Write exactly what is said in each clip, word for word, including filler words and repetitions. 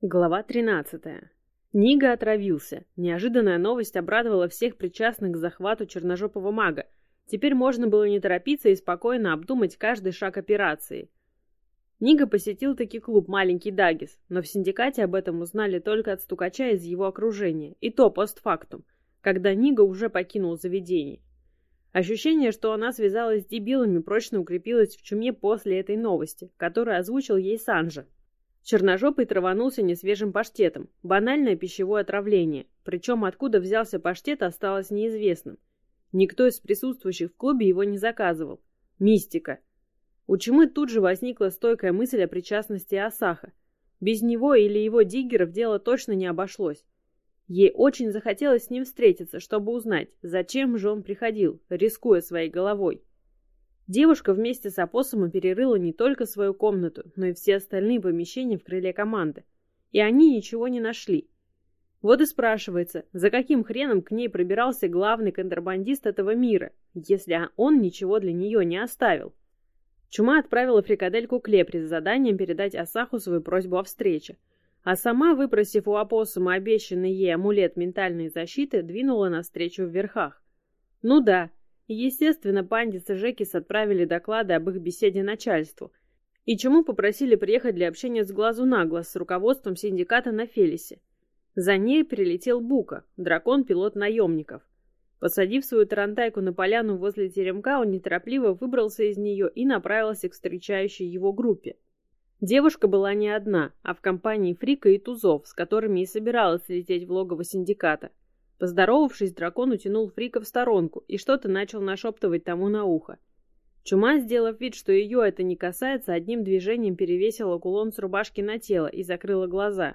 Глава тринадцатая. Нига отравился. Неожиданная новость обрадовала всех причастных к захвату черножопого мага. Теперь можно было не торопиться и спокойно обдумать каждый шаг операции. Нига посетил таки клуб «Маленький Даггис», но в синдикате об этом узнали только от стукача из его окружения, и то постфактум, когда Нига уже покинул заведение. Ощущение, что она связалась с дебилами, прочно укрепилось в Чуме после этой новости, которую озвучил ей Санжа. Черножопый траванулся несвежим паштетом. Банальное пищевое отравление. Причем откуда взялся паштет, осталось неизвестным. Никто из присутствующих в клубе его не заказывал. Мистика. У Чумы тут же возникла стойкая мысль о причастности Асаха. Без него или его диггеров дело точно не обошлось. Ей очень захотелось с ним встретиться, чтобы узнать, зачем же он приходил, рискуя своей головой. Девушка вместе с опоссумом перерыла не только свою комнату, но и все остальные помещения в крыле команды. И они ничего не нашли. Вот и спрашивается, за каким хреном к ней пробирался главный контрабандист этого мира, если он ничего для нее не оставил. Чума отправила фрикадельку к Лепре с заданием передать Асаху свою просьбу о встрече. А сама, выпросив у опоссума обещанный ей амулет ментальной защиты, двинула навстречу в верхах. Ну да. Естественно, Пандис и Жекис отправили доклады об их беседе начальству, и Чуму попросили приехать для общения с глазу на глаз с руководством синдиката на Фелисе. За ней прилетел Бука, дракон-пилот наемников. Посадив свою тарантайку на поляну возле теремка, он неторопливо выбрался из нее и направился к встречающей его группе. Девушка была не одна, а в компании Фрика и Тузов, с которыми и собиралась лететь в логово синдиката. Поздоровавшись, дракон утянул Фрика в сторонку и что-то начал нашептывать тому на ухо. Чума, сделав вид, что ее это не касается, одним движением перевесила кулон с рубашки на тело и закрыла глаза.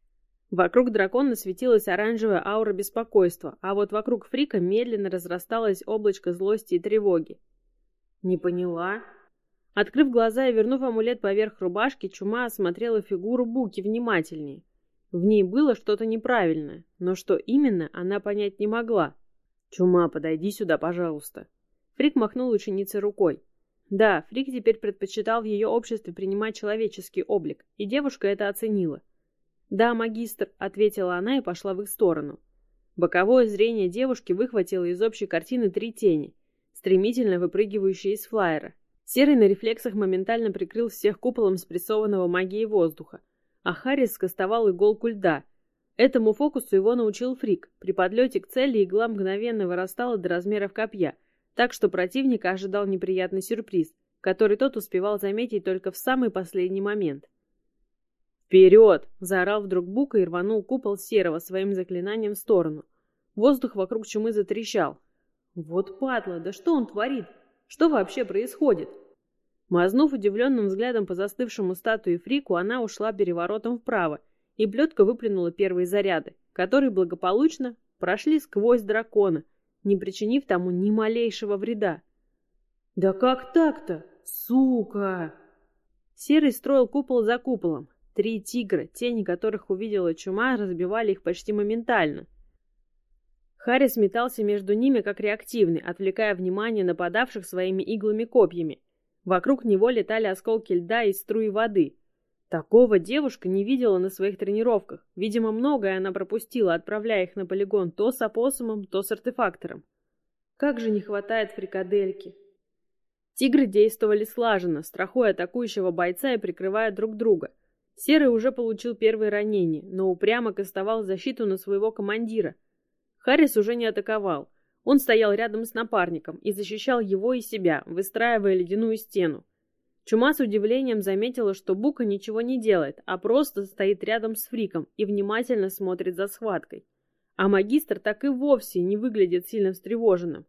Вокруг дракона светилась оранжевая аура беспокойства, а вот вокруг Фрика медленно разрасталось облачко злости и тревоги. «Не поняла?» Открыв глаза и вернув амулет поверх рубашки, Чума осмотрела фигуру Буки внимательнее. В ней было что-то неправильное, но что именно, она понять не могла. «Чума, подойди сюда, пожалуйста». Фрик махнул ученице рукой. Да, Фрик теперь предпочитал в ее обществе принимать человеческий облик, и девушка это оценила. «Да, магистр», — ответила она и пошла в их сторону. Боковое зрение девушки выхватило из общей картины три тени, стремительно выпрыгивающие из флайера. Серый на рефлексах моментально прикрыл всех куполом спрессованного магией воздуха, а Харрис скостовал иголку льда. Этому фокусу его научил Фрик. При подлете к цели игла мгновенно вырастала до размеров копья, так что противника ожидал неприятный сюрприз, который тот успевал заметить только в самый последний момент. «Вперед!» — заорал вдруг Бука и рванул купол серого своим заклинанием в сторону. Воздух вокруг Чумы затрещал. «Вот падла! Да что он творит? Что вообще происходит?» Мазнув удивленным взглядом по застывшему статуе Фрику, она ушла переворотом вправо, и плетка выплюнула первые заряды, которые благополучно прошли сквозь дракона, не причинив тому ни малейшего вреда. «Да как так-то? Сука!» Серый строил купол за куполом. Три тигра, тени которых увидела Чума, разбивали их почти моментально. Харрис метался между ними как реактивный, отвлекая внимание нападавших своими иглами-копьями. Вокруг него летали осколки льда и струи воды. Такого девушка не видела на своих тренировках. Видимо, многое она пропустила, отправляя их на полигон то с опоссумом, то с артефактором. Как же не хватает фрикадельки. Тигры действовали слаженно, страхуя атакующего бойца и прикрывая друг друга. Серый уже получил первые ранения, но упрямо кастовал защиту на своего командира. Харрис уже не атаковал. Он стоял рядом с напарником и защищал его и себя, выстраивая ледяную стену. Чума с удивлением заметила, что Бука ничего не делает, а просто стоит рядом с Фриком и внимательно смотрит за схваткой. А магистр так и вовсе не выглядит сильно встревоженным.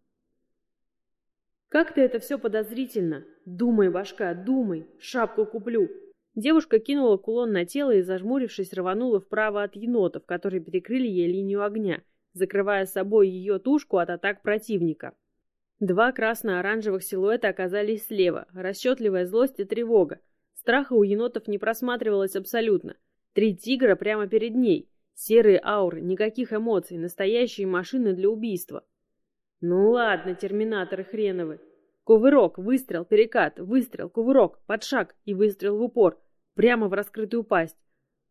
«Как-то это все подозрительно. Думай, башка, думай, шапку куплю». Девушка кинула кулон на тело и, зажмурившись, рванула вправо от енотов, которые перекрыли ей линию огня, закрывая собой ее тушку от атак противника. Два красно-оранжевых силуэта оказались слева, расчетливая злость и тревога. Страха у енотов не просматривалось абсолютно. Три тигра прямо перед ней. Серые ауры, никаких эмоций, настоящие машины для убийства. Ну ладно, терминаторы хреновы. Кувырок, выстрел, перекат, выстрел, кувырок, подшаг и выстрел в упор, прямо в раскрытую пасть.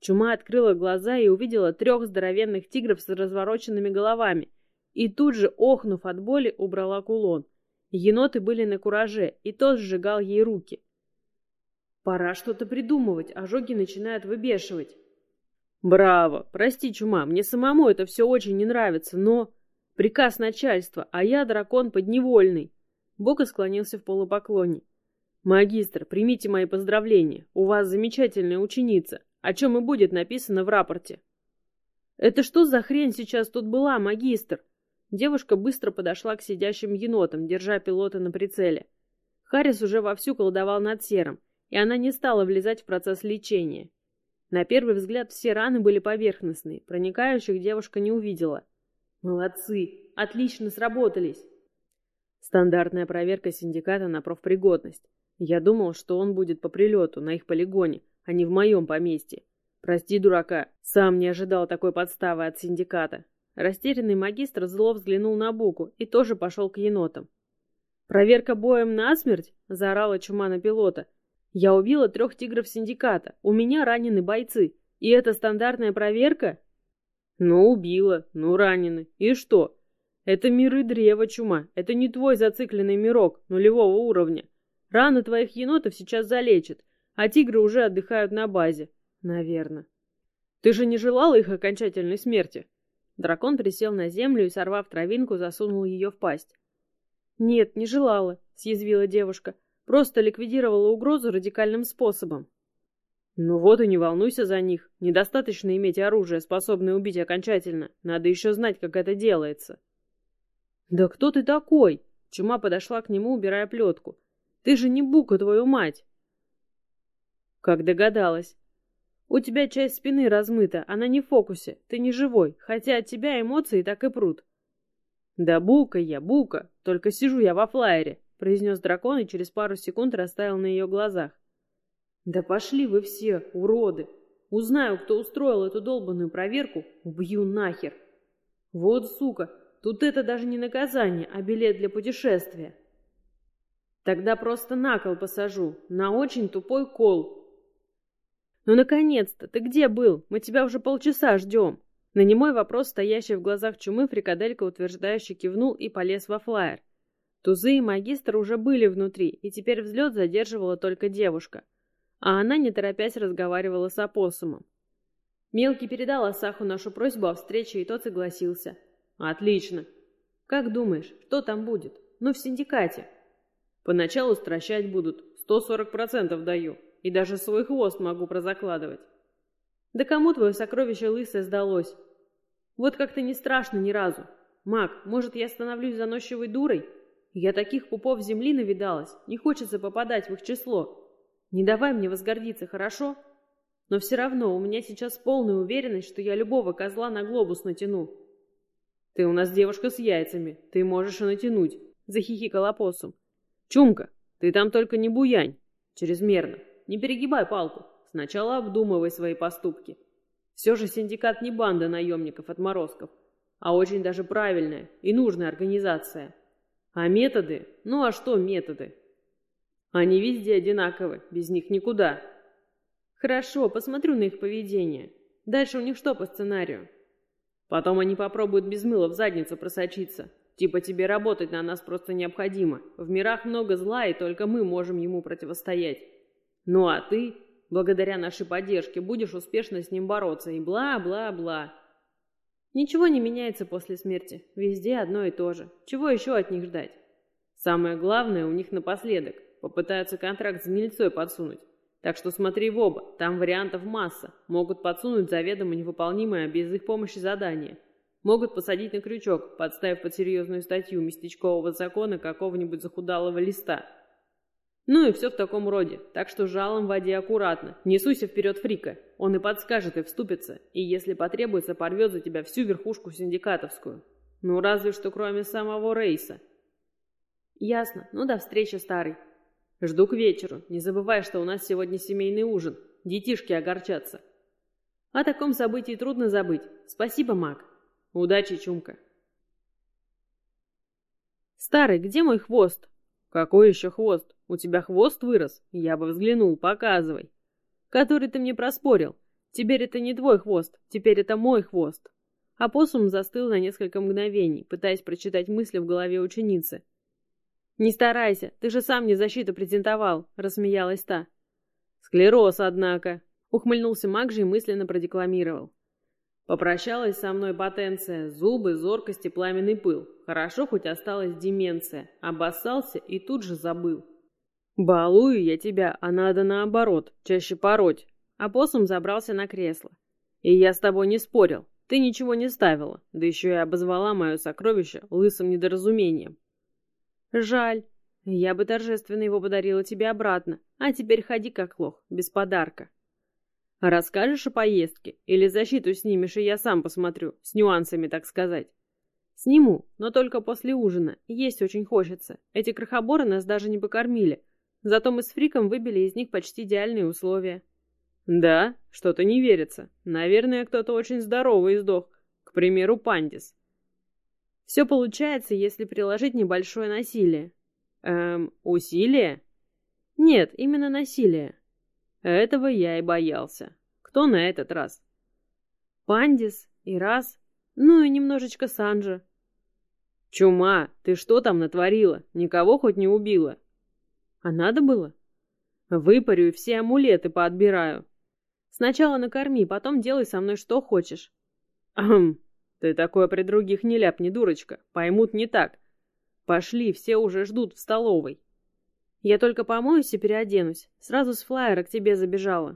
Чума открыла глаза и увидела трех здоровенных тигров с развороченными головами. И тут же, охнув от боли, убрала кулон. Еноты были на кураже, и тот сжигал ей руки. Пора что-то придумывать, ожоги начинают выбешивать. Браво! Прости, Чума, мне самому это все очень не нравится, но... Приказ начальства, а я дракон подневольный. Бока склонился в полупоклоне. Магистр, примите мои поздравления. У вас замечательная ученица. О чем и будет написано в рапорте. Это что за хрень сейчас тут была, магистр? Девушка быстро подошла к сидящим енотам, держа пилота на прицеле. Харрис уже вовсю колдовал над Серым, и она не стала влезать в процесс лечения. На первый взгляд все раны были поверхностные, проникающих девушка не увидела. Молодцы, отлично сработались. Стандартная проверка синдиката на профпригодность. Я думал, что он будет по прилету, на их полигоне, а не в моем поместье. Прости, дурака, сам не ожидал такой подставы от синдиката. Растерянный магистр зло взглянул на Буку и тоже пошел к енотам. «Проверка боем насмерть?» — заорала Чума на пилота. «Я убила трех тигров синдиката, у меня ранены бойцы, и это стандартная проверка?» «Ну, убила, ну, ранены. И что? Это миры древа, Чума, это не твой зацикленный мирок нулевого уровня. Раны твоих енотов сейчас залечат, а тигры уже отдыхают на базе. Наверное. Ты же не желала их окончательной смерти?» Дракон присел на землю и, сорвав травинку, засунул ее в пасть. «Нет, не желала», — съязвила девушка. «Просто ликвидировала угрозу радикальным способом». «Ну вот и не волнуйся за них. Недостаточно иметь оружие, способное убить окончательно. Надо еще знать, как это делается». «Да кто ты такой?» Чума подошла к нему, убирая плетку. «Ты же не Бука, твою мать!» «Как догадалась. У тебя часть спины размыта, она не в фокусе, ты не живой, хотя от тебя эмоции так и прут». «Да Бука я, Бука, только сижу я во флайере», — произнес дракон и через пару секунд растаял на ее глазах. «Да пошли вы все, уроды! Узнаю, кто устроил эту долбанную проверку, убью нахер! Вот сука, тут это даже не наказание, а билет для путешествия. Тогда просто на кол посажу, на очень тупой кол». «Ну, наконец-то! Ты где был? Мы тебя уже полчаса ждем!» На немой вопрос, стоящий в глазах Чумы, фрикаделька утверждающе кивнул и полез во флайер. Тузы и магистр уже были внутри, и теперь взлет задерживала только девушка. А она, не торопясь, разговаривала с опоссумом. Мелкий передал Асаху нашу просьбу о встрече, и тот согласился. «Отлично! Как думаешь, что там будет? Ну, в синдикате?» «Поначалу стращать будут, сто сорок процентов даю. И даже свой хвост могу прозакладывать». «Да кому твое сокровище лысое сдалось? Вот как-то не страшно ни разу. Маг, может, я становлюсь заносчивой дурой? Я таких пупов земли навидалась, не хочется попадать в их число. Не давай мне возгордиться, хорошо? Но все равно у меня сейчас полная уверенность, что я любого козла на глобус натяну». «Ты у нас девушка с яйцами, ты можешь и натянуть», — захихикал опоссум. «Чумка, ты там только не буянь. Чрезмерно. Не перегибай палку. Сначала обдумывай свои поступки. Все же синдикат не банда наемников-отморозков, а очень даже правильная и нужная организация. А методы? Ну а что методы? Они везде одинаковы, без них никуда». «Хорошо, посмотрю на их поведение. Дальше у них что по сценарию?» «Потом они попробуют без мыла в задницу просочиться. Типа тебе работать на нас просто необходимо. В мирах много зла, и только мы можем ему противостоять. Ну а ты, благодаря нашей поддержке, будешь успешно с ним бороться и бла-бла-бла». «Ничего не меняется после смерти. Везде одно и то же. Чего еще от них ждать? Самое главное у них напоследок. Попытаются контракт с гнильцой подсунуть. Так что смотри в оба, там вариантов масса. Могут подсунуть заведомо невыполнимое без их помощи задание. Могут посадить на крючок, подставив под серьезную статью местечкового закона какого-нибудь захудалого листа. Ну и все в таком роде, так что жалом води аккуратно. Не суйся вперед фрика, он и подскажет, и вступится, и если потребуется, порвет за тебя всю верхушку синдикатовскую. Ну разве что кроме самого Рейса». «Ясно, ну до встречи, старый». «Жду к вечеру, не забывай, что у нас сегодня семейный ужин, детишки огорчатся». «О таком событии трудно забыть. Спасибо, маг». «Удачи, Чумка». «Старый, где мой хвост?» «Какой еще хвост? У тебя хвост вырос? Я бы взглянул, показывай». «Который ты мне проспорил. Теперь это не твой хвост, теперь это мой хвост. Опоссум застыл на несколько мгновений, пытаясь прочитать мысли в голове ученицы. «Не старайся, ты же сам мне защиту презентовал», — рассмеялась та. «Склероз, однако», — ухмыльнулся Макжи и мысленно продекламировал. «Попрощалась со мной потенция, зубы, зоркость и пламенный пыл. Хорошо, хоть осталась деменция. Обоссался и тут же забыл. Балую я тебя, а надо наоборот, чаще пороть». Опоссум забрался на кресло. «И я с тобой не спорил. Ты ничего не ставила, да еще и обозвала мое сокровище лысым недоразумением». «Жаль. Я бы торжественно его подарила тебе обратно, а теперь ходи как лох, без подарка». «Расскажешь о поездке? Или защиту снимешь, и я сам посмотрю, с нюансами, так сказать?» «Сниму, но только после ужина. Есть очень хочется. Эти крохоборы нас даже не покормили. Зато мы с Фриком выбили из них почти идеальные условия». «Да? Что-то не верится. Наверное, кто-то очень здоровый сдох. К примеру, Пандис». «Все получается, если приложить небольшое насилие». «Эм, усилие?» «Нет, именно насилие». «Этого я и боялся. Кто на этот раз?» «Пандис, и раз, ну и немножечко Санджа». «Чума, ты что там натворила? Никого хоть не убила?» «А надо было?» «Выпарю и все амулеты поотбираю». «Сначала накорми, потом делай со мной что хочешь». «Ахм, ты такое при других не ляпни, дурочка, поймут не так. Пошли, все уже ждут в столовой». «Я только помоюсь и переоденусь. Сразу с флайера к тебе забежала».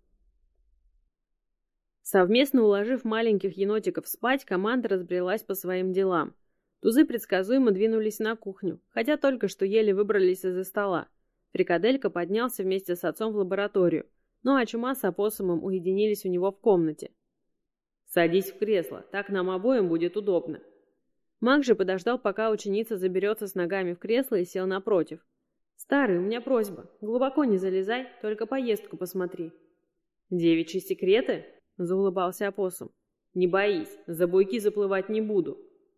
Совместно уложив маленьких енотиков спать, команда разбрелась по своим делам. Тузы предсказуемо двинулись на кухню, хотя только что еле выбрались из-за стола. Фрикаделька поднялся вместе с отцом в лабораторию, ну а Чума с Опоссумом уединились у него в комнате. «Садись в кресло, так нам обоим будет удобно». Маг же подождал, пока ученица заберется с ногами в кресло, и сел напротив. «Старый, у меня просьба. Глубоко не залезай, только поездку посмотри». «Девичьи секреты?» — заулыбался Опоссум. «Не боись, за буйки заплывать не буду».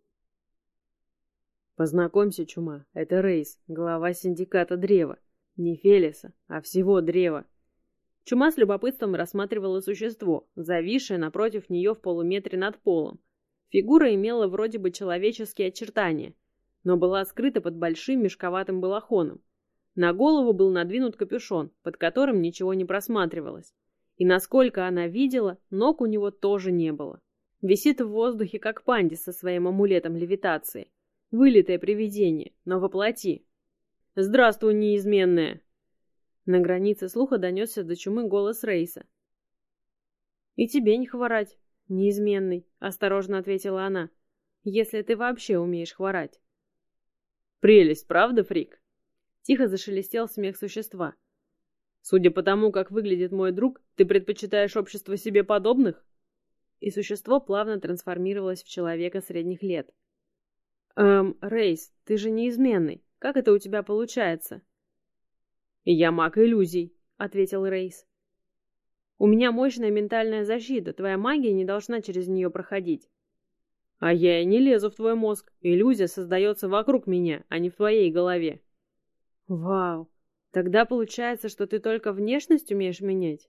«Познакомься, Чума, это Рейс, глава синдиката Древа. Не Фелиса, а всего Древа». Чума с любопытством рассматривала существо, зависшее напротив нее в полуметре над полом. Фигура имела вроде бы человеческие очертания, но была скрыта под большим мешковатым балахоном. На голову был надвинут капюшон, под которым ничего не просматривалось. И насколько она видела, ног у него тоже не было. Висит в воздухе, как Пандис со своим амулетом левитации. Вылитое привидение, но воплоти. «Здравствуй, неизменная!» На границе слуха донесся до Чумы голос Рейса. «И тебе не хворать, неизменный», — осторожно ответила она, «если ты вообще умеешь хворать». «Прелесть, правда, Фрик?» Тихо зашелестел смех существа. «Судя по тому, как выглядит мой друг, ты предпочитаешь общество себе подобных?» И существо плавно трансформировалось в человека средних лет. «Эм, Рейс, ты же неизменный. Как это у тебя получается?» «Я маг иллюзий», — ответил Рейс. «У меня мощная ментальная защита, твоя магия не должна через нее проходить». «А я и не лезу в твой мозг. Иллюзия создается вокруг меня, а не в твоей голове». «Вау! Тогда получается, что ты только внешность умеешь менять?»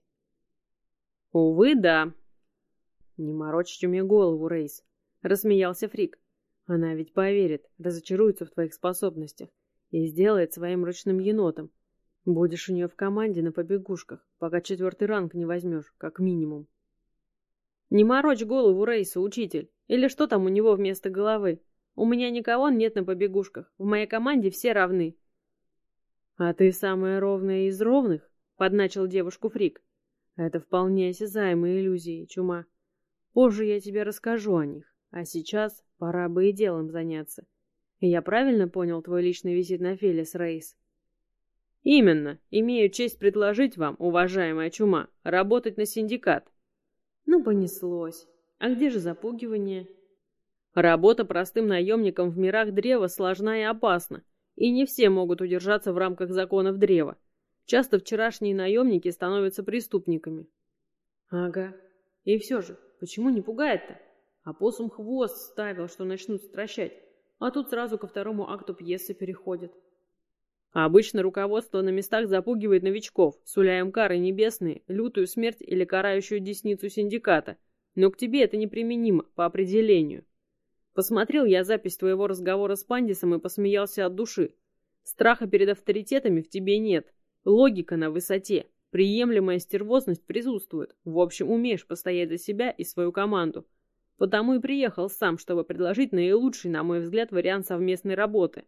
«Увы, да». «Не морочь мне голову, Рейс», — рассмеялся Фрик. «Она ведь поверит, разочаруется в твоих способностях и сделает своим ручным енотом. Будешь у нее в команде на побегушках, пока четвертый ранг не возьмешь, как минимум». «Не морочь голову Рейсу, учитель. Или что там у него вместо головы? У меня никого нет на побегушках. В моей команде все равны». «А ты самая ровная из ровных?» — подначил девушку Фрик. «Это вполне осязаемые иллюзии, Чума. Позже я тебе расскажу о них, а сейчас пора бы и делом заняться. Я правильно понял твой личный визит на Фелис, Рейс?» «Именно. Имею честь предложить вам, уважаемая Чума, работать на синдикат». «Ну, понеслось. А где же запугивание?» «Работа простым наемником в мирах Древа сложна и опасна, и не все могут удержаться в рамках законов Древа. Часто вчерашние наемники становятся преступниками». «Ага. И все же, почему не пугает-то? Опоссум хвост ставил, что начнут стращать, а тут сразу ко второму акту пьесы переходит». А обычно руководство на местах запугивает новичков, суля им кары небесные, лютую смерть или карающую десницу синдиката. Но к тебе это неприменимо, по определению. Посмотрел я запись твоего разговора с Пандисом и посмеялся от души. Страха перед авторитетами в тебе нет. Логика на высоте. Приемлемая стервозность присутствует. В общем, умеешь постоять за себя и свою команду. Потому и приехал сам, чтобы предложить наилучший, на мой взгляд, вариант совместной работы.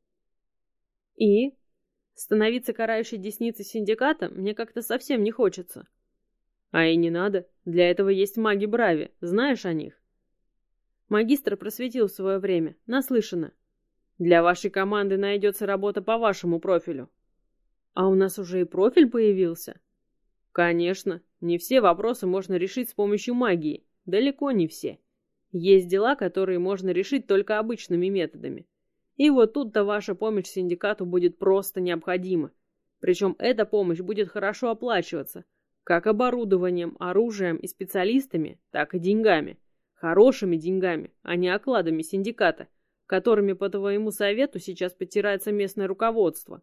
И? Становиться карающей десницей синдиката мне как-то совсем не хочется. А и не надо. Для этого есть маги Брави. Знаешь о них? Магистр просветил в свое время. Наслышано. Для вашей команды найдется работа по вашему профилю. А у нас уже и профиль появился? Конечно. Не все вопросы можно решить с помощью магии. Далеко не все. Есть дела, которые можно решить только обычными методами. И вот тут-то ваша помощь синдикату будет просто необходима. Причем эта помощь будет хорошо оплачиваться, как оборудованием, оружием и специалистами, так и деньгами. Хорошими деньгами, а не окладами синдиката, которыми по твоему совету сейчас потирается местное руководство.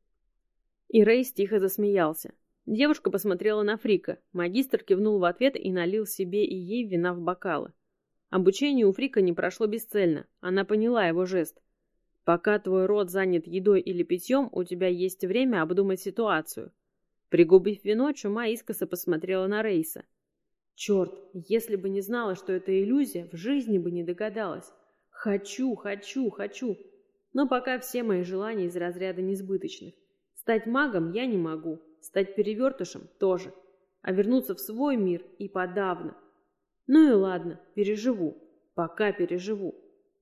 И Рейс тихо засмеялся. Девушка посмотрела на Фрика, магистр кивнул в ответ и налил себе и ей вина в бокалы. Обучение у Фрика не прошло бесцельно, она поняла его жест. Пока твой рот занят едой или питьем, у тебя есть время обдумать ситуацию. Пригубив вино, Чума искоса посмотрела на Рейса. Черт, если бы не знала, что это иллюзия, в жизни бы не догадалась. Хочу, хочу, хочу. Но пока все мои желания из разряда несбыточных. Стать магом я не могу, стать перевертышем тоже. А вернуться в свой мир и подавно. Ну и ладно, переживу. Пока переживу.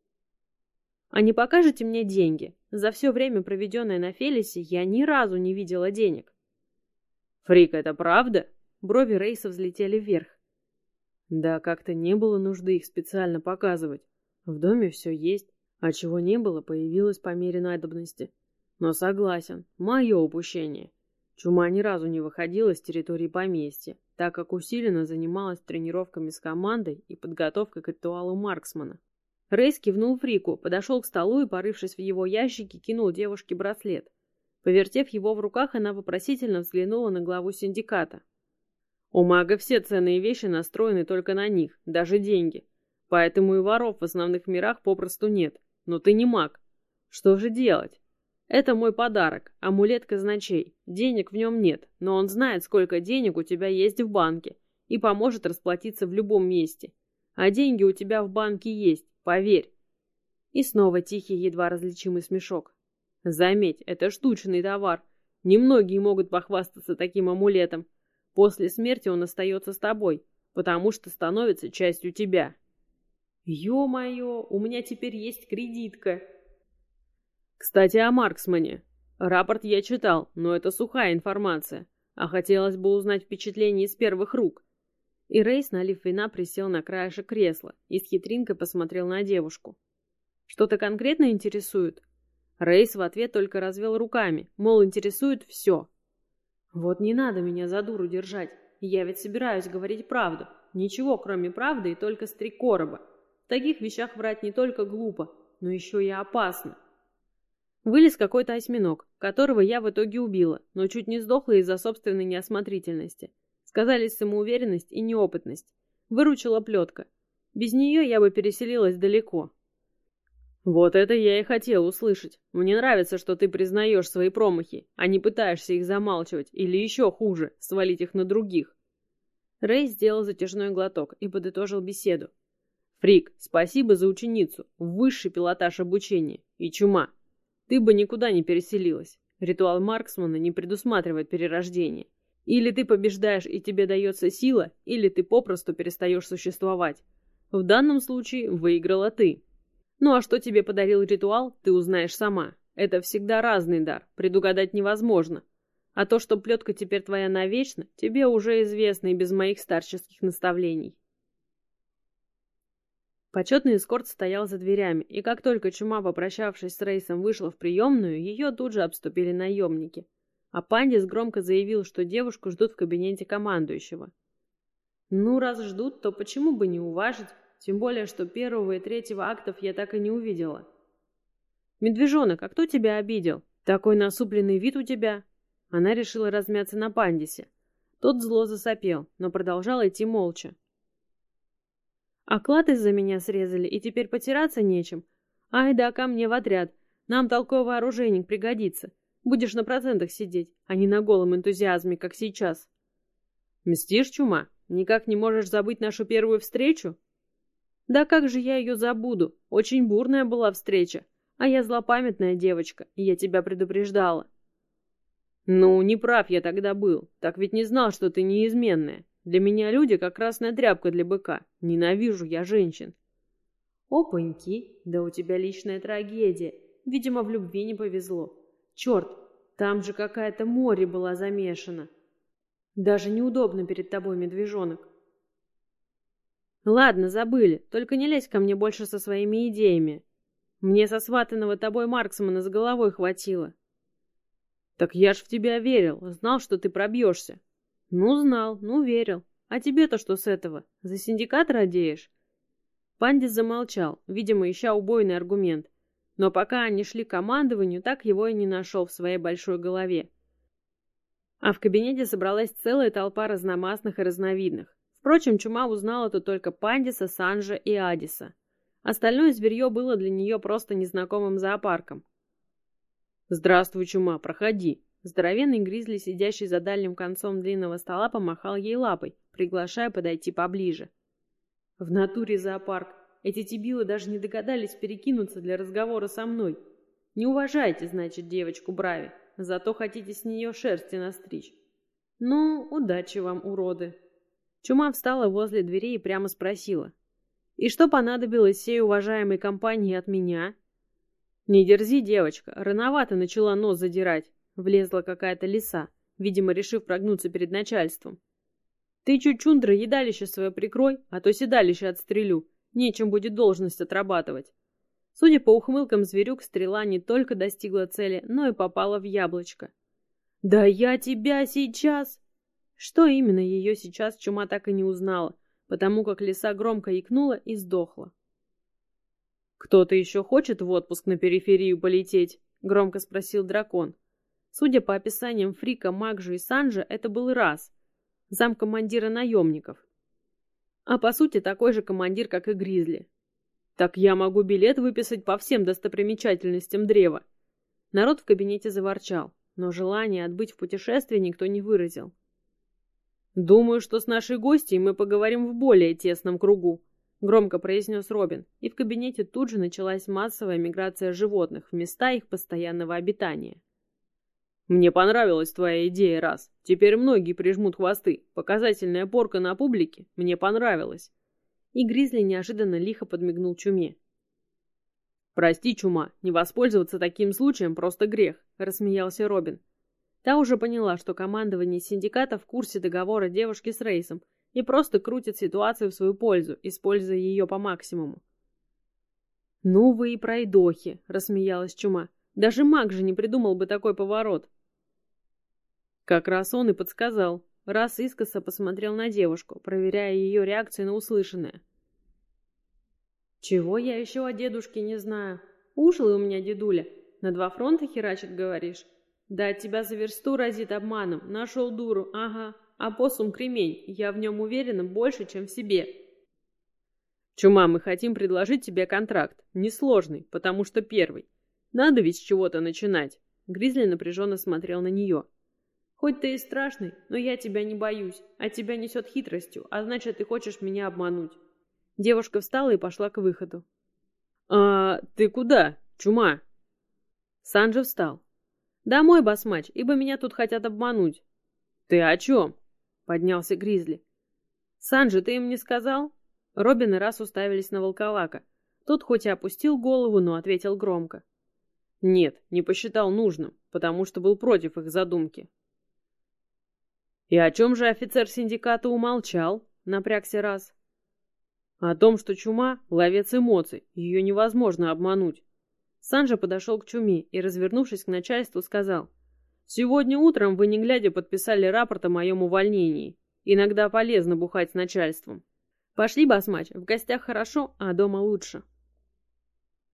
А не покажете мне деньги? За все время, проведенное на Фелисе, я ни разу не видела денег. Фрик, это правда? Брови Рейса взлетели вверх. Да как-то не было нужды их специально показывать. В доме все есть, а чего не было, появилось по мере надобности. Но согласен, мое упущение. Чума ни разу не выходила с территории поместья, так как усиленно занималась тренировками с командой и подготовкой к ритуалу Марксмана. Рейс кивнул Фрику, подошел к столу и, порывшись в его ящике, кинул девушке браслет. Повертев его в руках, она вопросительно взглянула на главу синдиката. У мага все ценные вещи настроены только на них, даже деньги. Поэтому и воров в основных мирах попросту нет. Но ты не маг. Что же делать? Это мой подарок, амулет казначей. Денег в нем нет, но он знает, сколько денег у тебя есть в банке и поможет расплатиться в любом месте. А деньги у тебя в банке есть, поверь. И снова тихий, едва различимый смешок. Заметь, это штучный товар. Немногие могут похвастаться таким амулетом. После смерти он остается с тобой, потому что становится частью тебя. Ё-моё, у меня теперь есть кредитка. Кстати, о Марксмане. Рапорт я читал, но это сухая информация, а хотелось бы узнать впечатление из первых рук. И Рейс, налив вина, присел на краешек кресла и с хитринкой посмотрел на девушку. Что-то конкретно интересует? Рейс в ответ только развел руками, мол, интересует все. Вот не надо меня за дуру держать, я ведь собираюсь говорить правду. Ничего, кроме правды и только стриг короба. В таких вещах врать не только глупо, но еще и опасно. Вылез какой-то осьминог, которого я в итоге убила, но чуть не сдохла из-за собственной неосмотрительности. Сказались самоуверенность и неопытность. Выручила плетка. Без нее я бы переселилась далеко. Вот это я и хотел услышать. Мне нравится, что ты признаешь свои промахи, а не пытаешься их замалчивать, или еще хуже, свалить их на других. Рэй сделал затяжной глоток и подытожил беседу. Фрик, спасибо за ученицу, высший пилотаж обучения и чума. Ты бы никуда не переселилась. Ритуал Марксмана не предусматривает перерождение. Или ты побеждаешь и тебе дается сила, или ты попросту перестаешь существовать. В данном случае выиграла ты. Ну а что тебе подарил ритуал, ты узнаешь сама. Это всегда разный дар, предугадать невозможно. А то, что плетка теперь твоя навечно, тебе уже известно и без моих старческих наставлений. Почетный эскорт стоял за дверями, и как только Чума, попрощавшись с Рейсом, вышла в приемную, ее тут же обступили наемники. А Пандис громко заявил, что девушку ждут в кабинете командующего. Ну, раз ждут, то почему бы не уважить? Тем более, что первого и третьего актов я так и не увидела. «Медвежонок, а кто тебя обидел?» Такой насупленный вид у тебя. Она решила размяться на Пандисе. Тот зло засопел, но продолжал идти молча. Оклад из-за меня срезали, и теперь потираться нечем. Ай да, ко мне в отряд. Нам толковый оружейник пригодится. Будешь на процентах сидеть, а не на голом энтузиазме, как сейчас. Мстишь, чума? Никак не можешь забыть нашу первую встречу? Да как же я ее забуду? Очень бурная была встреча. А я злопамятная девочка, и я тебя предупреждала. Ну, не прав я тогда был. Так ведь не знал, что ты неизменная. Для меня люди как красная тряпка для быка. Ненавижу я женщин. Опаньки, да у тебя личная трагедия. Видимо, в любви не повезло. Черт, там же какая-то море была замешана. Даже неудобно перед тобой, медвежонок. Ладно, забыли, только не лезь ко мне больше со своими идеями. Мне сосватанного тобой Марксмана с головой хватило. Так я ж в тебя верил, знал, что ты пробьешься. Ну, знал, ну, верил. А тебе-то что с этого? За синдикат радеешь? Пандис замолчал, видимо, ища убойный аргумент. Но пока они шли к командованию, так его и не нашел в своей большой голове. А в кабинете собралась целая толпа разномастных и разновидных. Впрочем, Чума узнала тут только Пандиса, Санжа и Адиса. Остальное зверье было для нее просто незнакомым зоопарком. «Здравствуй, Чума, проходи!» Здоровенный гризли, сидящий за дальним концом длинного стола, помахал ей лапой, приглашая подойти поближе. В натуре зоопарк. Эти дебилы даже не догадались перекинуться для разговора со мной. Не уважаете, значит, девочку Брави, зато хотите с нее шерсти настричь. Ну, удачи вам, уроды. Чума встала возле двери и прямо спросила. И что понадобилось сей уважаемой компании от меня? Не дерзи, девочка, рановато начала нос задирать. Влезла какая-то лиса, видимо, решив прогнуться перед начальством. Ты, чучундра, едалище свое прикрой, а то седалище отстрелю. Нечем будет должность отрабатывать. Судя по ухмылкам зверюк, стрела не только достигла цели, но и попала в яблочко. «Да я тебя сейчас!» Что именно ее сейчас Чума так и не узнала, потому как лиса громко икнула и сдохла. «Кто-то еще хочет в отпуск на периферию полететь?» — громко спросил дракон. Судя по описаниям Фрика, Макжу и Санжа, это был Раз, замкомандира наемников. А по сути такой же командир, как и Гризли. Так я могу билет выписать по всем достопримечательностям древа. Народ в кабинете заворчал, но желание отбыть в путешествие никто не выразил. «Думаю, что с нашей гостьей мы поговорим в более тесном кругу», — громко произнес Робин, и в кабинете тут же началась массовая миграция животных в места их постоянного обитания. «Мне понравилась твоя идея, Раз. Теперь многие прижмут хвосты. Показательная порка на публике. Мне понравилось». И Гризли неожиданно лихо подмигнул Чуме. «Прости, Чума, не воспользоваться таким случаем просто грех», — рассмеялся Робин. Та уже поняла, что командование синдиката в курсе договора девушки с Рейсом и просто крутит ситуацию в свою пользу, используя ее по максимуму. «Ну вы и пройдохи», — рассмеялась Чума. «Даже маг же не придумал бы такой поворот». Как раз он и подсказал. Раз искоса посмотрел на девушку, проверяя ее реакцию на услышанное. «Чего я еще о дедушке не знаю? Ушлый у меня дедуля. На два фронта херачит, говоришь? Да от тебя за версту разит обманом. Нашел дуру, ага. А посум кремень. Я в нем уверена больше, чем в себе». «Чума, мы хотим предложить тебе контракт. Несложный, потому что первый. Надо ведь с чего-то начинать». Гризли напряженно смотрел на нее. «Хоть ты и страшный, но я тебя не боюсь, а тебя несет хитростью, а значит, ты хочешь меня обмануть». Девушка встала и пошла к выходу. «А ты куда, Чума?» Санджа встал. «Домой, басмач, ибо меня тут хотят обмануть». «Ты о чем?» — поднялся Гризли. «Санджа, ты им не сказал?» Робин и Раз уставились на волколака. Тот хоть и опустил голову, но ответил громко. «Нет, не посчитал нужным, потому что был против их задумки». «И о чем же офицер синдиката умолчал?» — напрягся Раз. «О том, что Чума — ловец эмоций, ее невозможно обмануть». Санджа подошел к Чуме и, развернувшись к начальству, сказал: «Сегодня утром вы, не глядя, подписали рапорт о моем увольнении. Иногда полезно бухать с начальством. Пошли, басмач, в гостях хорошо, а дома лучше».